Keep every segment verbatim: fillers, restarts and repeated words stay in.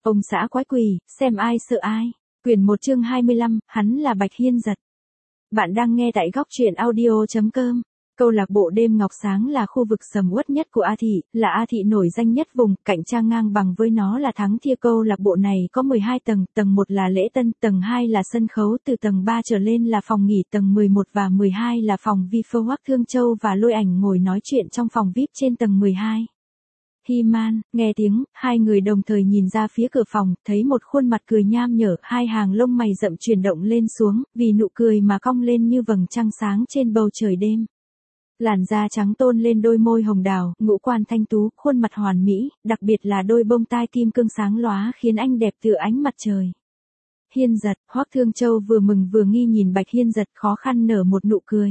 Ông xã quái quỷ, xem ai sợ ai. Quyển một chương hai mươi lăm, hắn là Bạch Hiên Giật. Bạn đang nghe tại góc truyện audio chấm com. Câu lạc bộ đêm ngọc sáng là khu vực sầm uất nhất của A Thị, là A Thị nổi danh nhất vùng, cạnh trang ngang bằng với nó là Thắng Thia. Câu lạc bộ này có mười hai tầng, tầng một là lễ tân, tầng hai là sân khấu, từ tầng ba trở lên là phòng nghỉ, tầng mười một và mười hai là phòng vi phô. Hoắc Thương Châu và Lôi Ảnh ngồi nói chuyện trong phòng vi ai pi trên tầng mười hai. Hi-man, nghe tiếng, hai người đồng thời nhìn ra phía cửa phòng, thấy một khuôn mặt cười nham nhở, hai hàng lông mày rậm chuyển động lên xuống, vì nụ cười mà cong lên như vầng trăng sáng trên bầu trời đêm. Làn da trắng tôn lên đôi môi hồng đào, ngũ quan thanh tú, khuôn mặt hoàn mỹ, đặc biệt là đôi bông tai kim cương sáng lóa khiến anh đẹp tựa ánh mặt trời. Hiên Giật, Hoắc Thương Châu vừa mừng vừa nghi nhìn Bạch Hiên Giật, khó khăn nở một nụ cười.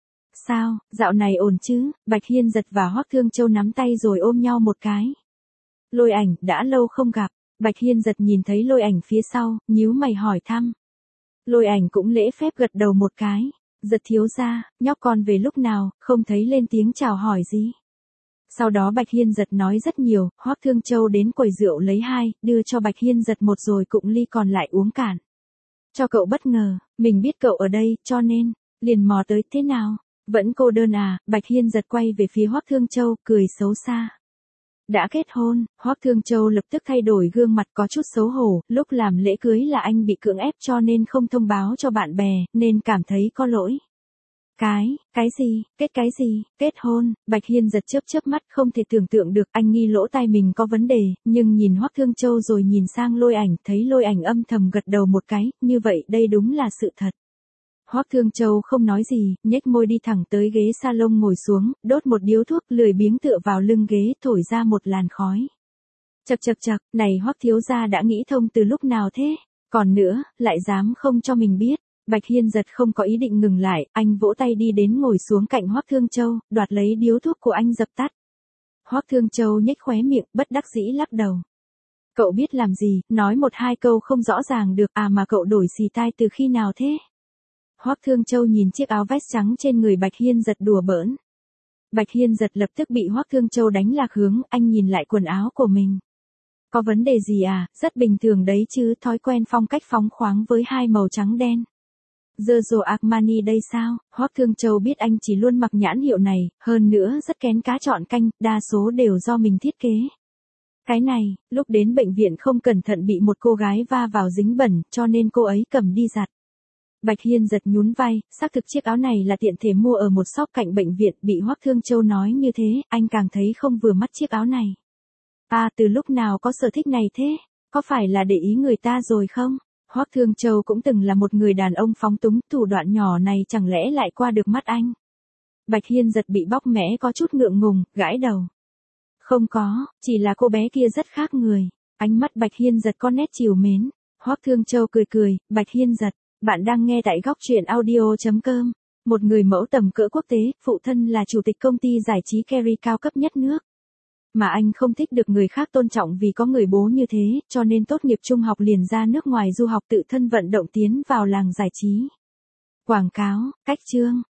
Sao, dạo này ổn chứ? Bạch Hiên Giật và Hoắc Thương Châu nắm tay rồi ôm nhau một cái. Lôi Ảnh, đã lâu không gặp. Bạch Hiên Giật nhìn thấy Lôi Ảnh phía sau, nhíu mày hỏi thăm. Lôi Ảnh cũng lễ phép gật đầu một cái. Giật thiếu gia, nhóc con về lúc nào, không thấy lên tiếng chào hỏi gì. Sau đó Bạch Hiên Giật nói rất nhiều, Hoắc Thương Châu đến quầy rượu lấy hai, đưa cho Bạch Hiên Giật một rồi cụng ly còn lại uống cạn. Cho cậu bất ngờ, mình biết cậu ở đây, cho nên, liền mò tới. Thế nào? Vẫn cô đơn à? Bạch Hiên Giật quay về phía Hoắc Thương Châu, cười xấu xa. Đã kết hôn. Hoắc Thương Châu lập tức thay đổi gương mặt có chút xấu hổ, lúc làm lễ cưới là anh bị cưỡng ép cho nên không thông báo cho bạn bè, nên cảm thấy có lỗi. Cái, cái gì, kết cái gì, kết hôn? Bạch Hiên Giật chớp chớp mắt, không thể tưởng tượng được, anh nghi lỗ tai mình có vấn đề, nhưng nhìn Hoắc Thương Châu rồi nhìn sang Lôi Ảnh, thấy Lôi Ảnh âm thầm gật đầu một cái, như vậy đây đúng là sự thật. Hoắc Thương Châu không nói gì, nhếch môi đi thẳng tới ghế salon ngồi xuống, đốt một điếu thuốc, lười biếng tựa vào lưng ghế, thổi ra một làn khói. Chậc chậc chậc, này Hoắc thiếu gia đã nghĩ thông từ lúc nào thế? Còn nữa, lại dám không cho mình biết. Bạch Hiên Giật không có ý định ngừng lại, anh vỗ tay đi đến ngồi xuống cạnh Hoắc Thương Châu, đoạt lấy điếu thuốc của anh dập tắt. Hoắc Thương Châu nhếch khóe miệng, bất đắc dĩ lắc đầu. Cậu biết làm gì, nói một hai câu không rõ ràng được à, mà cậu đổi xì tai từ khi nào thế? Hoắc Thương Châu nhìn chiếc áo vest trắng trên người Bạch Hiên Giật đùa bỡn. Bạch Hiên Giật lập tức bị Hoắc Thương Châu đánh lạc hướng, anh nhìn lại quần áo của mình. Có vấn đề gì à? Rất bình thường đấy chứ, thói quen phong cách phóng khoáng với hai màu trắng đen. Giorgio Armani đây sao? Hoắc Thương Châu biết anh chỉ luôn mặc nhãn hiệu này, hơn nữa rất kén cá chọn canh, đa số đều do mình thiết kế. Cái này, lúc đến bệnh viện không cẩn thận bị một cô gái va vào dính bẩn, cho nên cô ấy cầm đi giặt. Bạch Hiên Giật nhún vai, xác thực chiếc áo này là tiện thể mua ở một shop cạnh bệnh viện, bị Hoắc Thương Châu nói như thế, anh càng thấy không vừa mắt chiếc áo này. À, từ lúc nào có sở thích này thế? Có phải là để ý người ta rồi không? Hoắc Thương Châu cũng từng là một người đàn ông phóng túng, thủ đoạn nhỏ này chẳng lẽ lại qua được mắt anh? Bạch Hiên Giật bị bóc mẽ có chút ngượng ngùng, gãi đầu. Không có, chỉ là cô bé kia rất khác người. Ánh mắt Bạch Hiên Giật có nét trìu mến. Hoắc Thương Châu cười cười, Bạch Hiên Giật. Bạn đang nghe tại góc truyện audio chấm com. Một người mẫu tầm cỡ quốc tế, phụ thân là chủ tịch công ty giải trí Kerry cao cấp nhất nước. Mà anh không thích được người khác tôn trọng vì có người bố như thế, cho nên tốt nghiệp trung học liền ra nước ngoài du học, tự thân vận động tiến vào làng giải trí. Quảng cáo, cách chương,